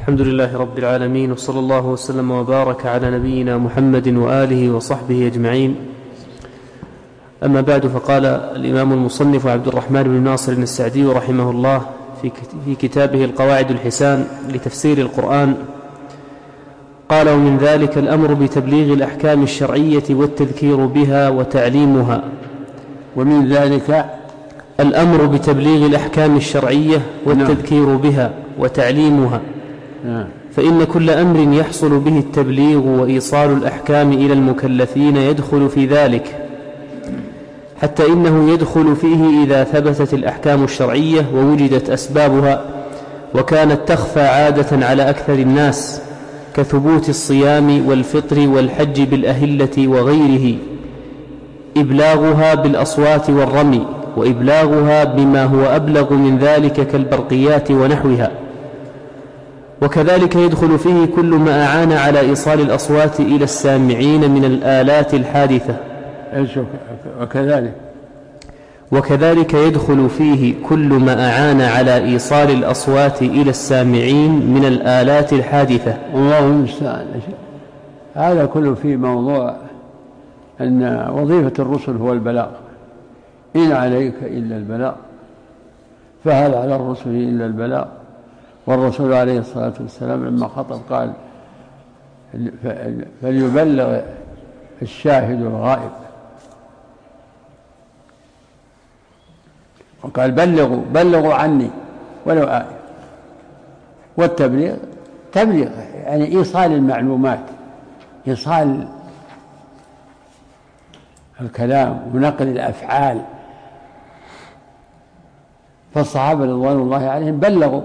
الحمد لله رب العالمين، وصلى الله وسلم وبارك على نبينا محمد وآله وصحبه أجمعين. أما بعد، فقال الإمام المصنف عبد الرحمن بن ناصر السعدي رحمه الله في كتابه القواعد الحسان لتفسير القرآن، قال: ومن ذلك الأمر بتبليغ الأحكام الشرعية والتذكير بها وتعليمها. ومن ذلك الأمر بتبليغ الأحكام الشرعية والتذكير بها وتعليمها، فإن كل أمر يحصل به التبليغ وإيصال الأحكام إلى المكلفين يدخل في ذلك، حتى إنه يدخل فيه إذا ثبتت الأحكام الشرعية ووجدت أسبابها، وكانت تخفى عادة على أكثر الناس، كثبوت الصيام والفطر والحج بالأهلة وغيره، إبلاغها بالأصوات والرمي، وإبلاغها بما هو أبلغ من ذلك كالبرقيات ونحوها. وكذلك يدخل فيه كل ما أعان على إيصال الأصوات إلى السامعين من الآلات الحادثة. وكذلك يدخل فيه كل ما أعان على إيصال الأصوات إلى السامعين من الآلات الحادثة. الله المستعان. هذا كله في موضوع أن وظيفة الرسل هو البلاغ. إن عليك إلا البلاغ، فهل على الرسل إلا البلاغ. والرسول عليه الصلاة والسلام لما خطب قال: فليبلغ الشاهد الغائب. وقال: بلغوا عني ولو آية. والتبليغ تبليغ يعني إيصال المعلومات، إيصال الكلام ونقل الأفعال. فالصحابة رضوان الله عليهم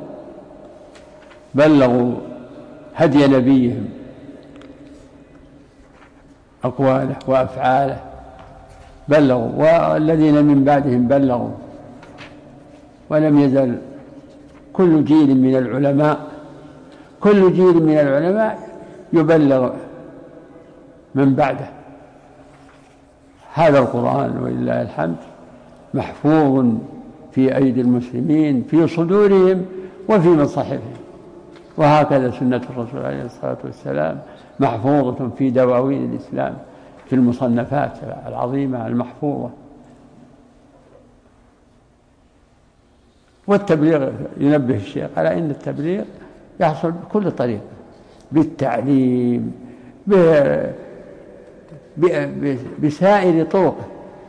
بلغوا هدي نبيهم، أقواله وأفعاله بلغوا، والذين من بعدهم بلغوا. ولم يزل كل جيل من العلماء يبلغ من بعده. هذا القرآن ولله الحمد محفوظ في أيدي المسلمين، في صدورهم وفي مصاحفهم. وهكذا سنة الرسول عليه الصلاة والسلام محفوظة في دواوين الإسلام، في المصنفات العظيمة المحفوظة. والتبليغ ينبه الشيخ على أن التبليغ يحصل بكل طريقة، بالتعليم، بسائر طرقه،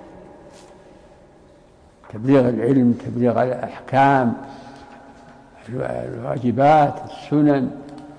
تبليغ العلم، تبليغ الأحكام، الواجبات، السنن.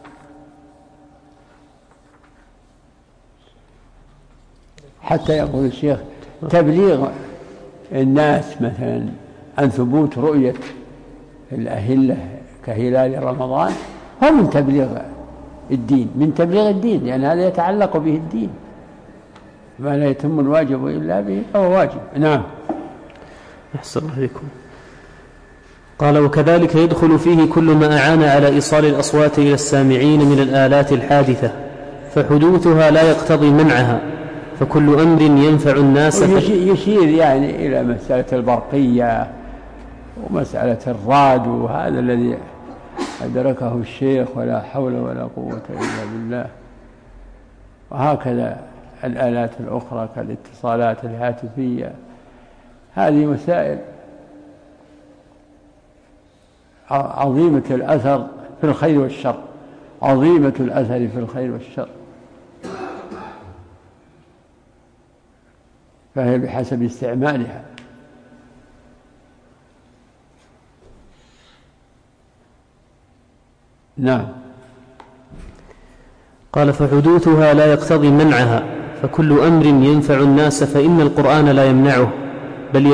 حتى يقول الشيخ تبليغ الناس مثلا عن ثبوت رؤية الأهلة كهلال رمضان هو من تبليغ الدين، لأن هذا يتعلق به الدين. ما لا يتم الواجب إلا به فهو واجب. نعم. أحسن الله عليكم. قال: وكذلك يدخل فيه كل ما أعان على إيصال الأصوات إلى السامعين من الآلات الحادثة، فحدوثها لا يقتضي منعها، فكل أمر ينفع الناس. يشير يعني إلى مسألة البرقية ومسألة الرعد، وهذا الذي أدركه الشيخ، ولا حول ولا قوة إلا بالله. وهكذا الآلات الأخرى كالاتصالات الهاتفية. هذه مسائل عظيمة الأثر في الخير والشر، فهي بحسب استعمالها. نعم. قال: فحدوثها لا يقتضي منعها، فكل أمر ينفع الناس فإن القرآن لا يمنعه، بل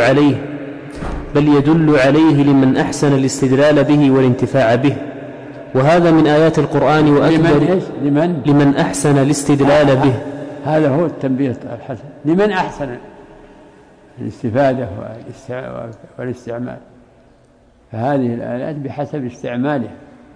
يدل عليه لمن أحسن الاستدلال به والانتفاع به. وهذا من آيات القرآن وأكبر لمن أحسن الاستدلال به. هذا هو التنبيه الحسن، لمن أحسن الاستفادة والاستعمال. فهذه الآيات بحسب استعمالها.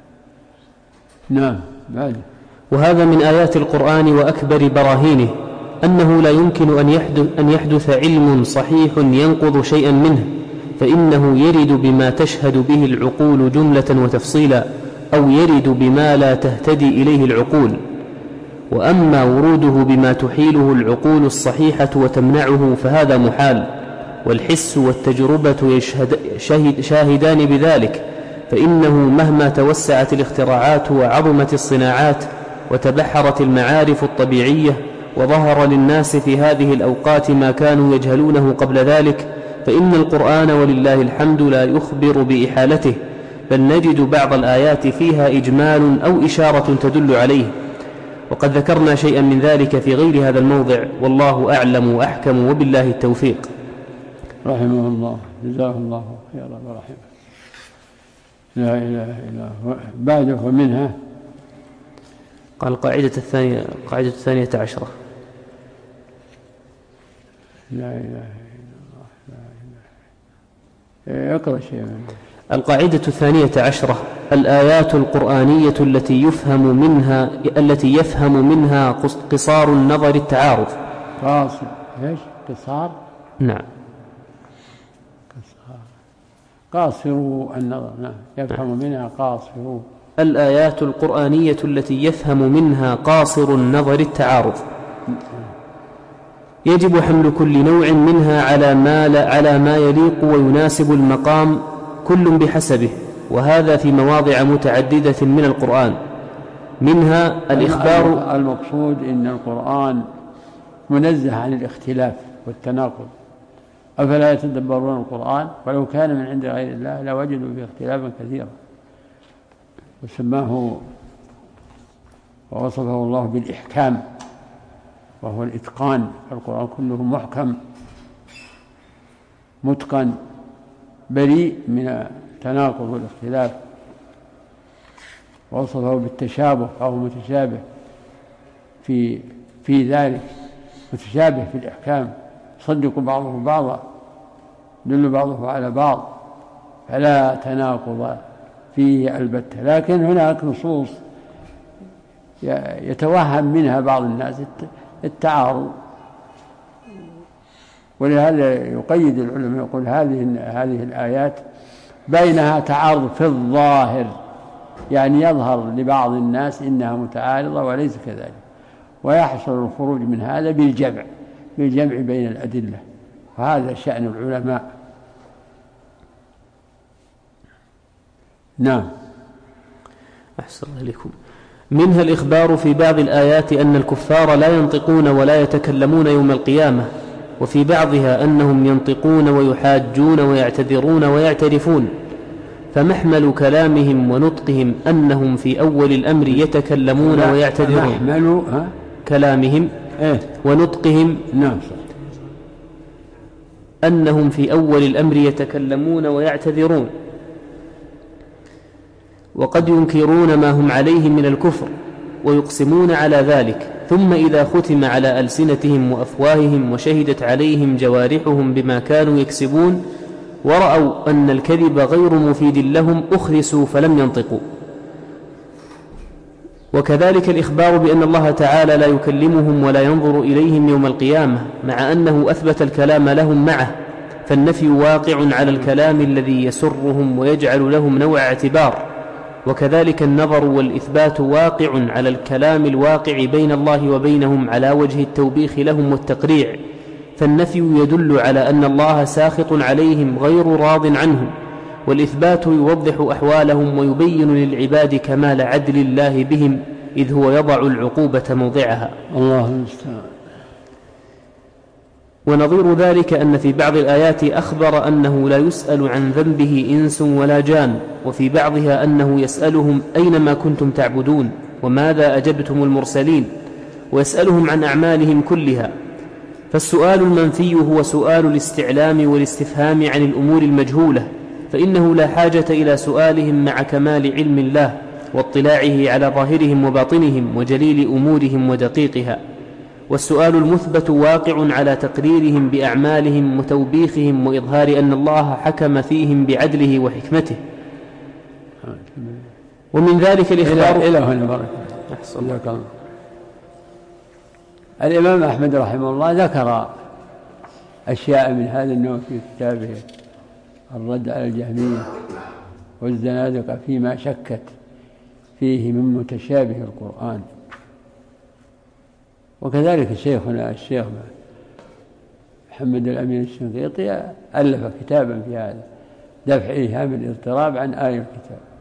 نعم. وهذا من آيات القرآن وأكبر براهينه أنه لا يمكن أن يحدث علم صحيح ينقض شيئا منه، فإنه يرد بما تشهد به العقول جملة وتفصيلا، أو يرد بما لا تهتدي إليه العقول. وأما وروده بما تحيله العقول الصحيحة وتمنعه فهذا محال، والحس والتجربة شاهدان بذلك، فإنه مهما توسعت الاختراعات وعظمت الصناعات وتبحرت المعارف الطبيعية وظهر للناس في هذه الأوقات ما كانوا يجهلونه قبل ذلك، فإن القرآن ولله الحمد لا يخبر بإحالته، بل نجد بعض الآيات فيها إجمال أو إشارة تدل عليه، وقد ذكرنا شيئا من ذلك في غير هذا الموضع، والله أعلم وأحكم، وبالله التوفيق. رحمه الله، جزاه الله خيرا ورحمه. لا إله إلا هو. بعده ومنها قال القاعدة الثانية عشرة. لا إله إلا الله، لا إله. اقرأ شيئا منه. القاعدة الثانية عشرة: الآيات القرآنية التي يفهم منها قصار النظر التعارض. قاصر ايش؟ قصار؟ نعم، قاصر النظر. نعم، يفهم منها قاصر. الآيات القرآنية التي يفهم منها قاصر النظر التعارض. يجب حمل كل نوع منها على ما يليق ويناسب المقام، كل بحسبه، وهذا في مواضع متعددة من القرآن، منها الإخبار. المقصود إن القرآن منزه عن الاختلاف والتناقض، أفلا يتدبرون القرآن ولو كان من عند غير الله لوجدوا فيه اختلافا كثيرا. وسماه ووصفه الله بالإحكام، وهو الإتقان. القرآن كله محكم متقن بريء من التناقض والاختلاف. ووصفه بالتشابه، فهو متشابه في ذلك، متشابه في الإحكام، يصدق بعضه بعضا، يدل بعضه على بعض، فلا تناقض فيه البتة. لكن هناك نصوص يتوهم منها بعض الناس التعارض، ولهذا يقيد العلماء، يقول هذه الآيات بينها تعارض في الظاهر، يعني يظهر لبعض الناس إنها متعارضة وليس كذلك، ويحصل الخروج من هذا بالجمع بين الأدلة، وهذا شأن العلماء. نعم. أحسن الله إليكم. منها الإخبار في بعض الآيات أن الكفار لا ينطقون ولا يتكلمون يوم القيامة، وفي بعضها أنهم ينطقون ويحاجون ويعتذرون ويعترفون، فمحمل كلامهم ونطقهم أنهم في أول الأمر يتكلمون ويعتذرون. محمل كلامهم ونطقهم أنهم في أول الأمر يتكلمون ويعتذرون، وقد ينكرون ما هم عليه من الكفر ويقسمون على ذلك، ثم إذا ختم على ألسنتهم وأفواههم وشهدت عليهم جوارحهم بما كانوا يكسبون ورأوا أن الكذب غير مفيد لهم أخرسوا فلم ينطقوا. وكذلك الإخبار بأن الله تعالى لا يكلمهم ولا ينظر إليهم يوم القيامة، مع أنه أثبت الكلام لهم معه، فالنفي واقع على الكلام الذي يسرهم ويجعل لهم نوع اعتبار. وكذلك النظر والإثبات واقع على الكلام الواقع بين الله وبينهم على وجه التوبيخ لهم والتقريع، فالنفي يدل على أن الله ساخط عليهم غير راض عنهم، والإثبات يوضح أحوالهم ويبين للعباد كمال عدل الله بهم، إذ هو يضع العقوبة موضعها. الله المستعان. ونظير ذلك أن في بعض الآيات أخبر أنه لا يسأل عن ذنبه إنس ولا جان، وفي بعضها أنه يسألهم أينما كنتم تعبدون وماذا أجبتم المرسلين، ويسألهم عن أعمالهم كلها. فالسؤال المنفي هو سؤال الاستعلام والاستفهام عن الأمور المجهولة، فإنه لا حاجة إلى سؤالهم مع كمال علم الله واطلاعه على ظاهرهم وباطنهم وجليل أمورهم ودقيقها. والسؤال المثبت واقع على تقريرهم بأعمالهم وتوبيخهم وإظهار أن الله حكم فيهم بعدله وحكمته. ومن ذلك الإخبار إلى هنا بركة. الإمام أحمد رحمه الله ذكر أشياء من هذا النوع في كتابه الرد على الجهمية والزنادقة فيما شكت فيه من متشابه القرآن. وكذلك شيخنا الشيخ محمد الأمين الشنقيطي ألف كتابا في هذا، دفع إيهام الاضطراب عن آي الكتاب.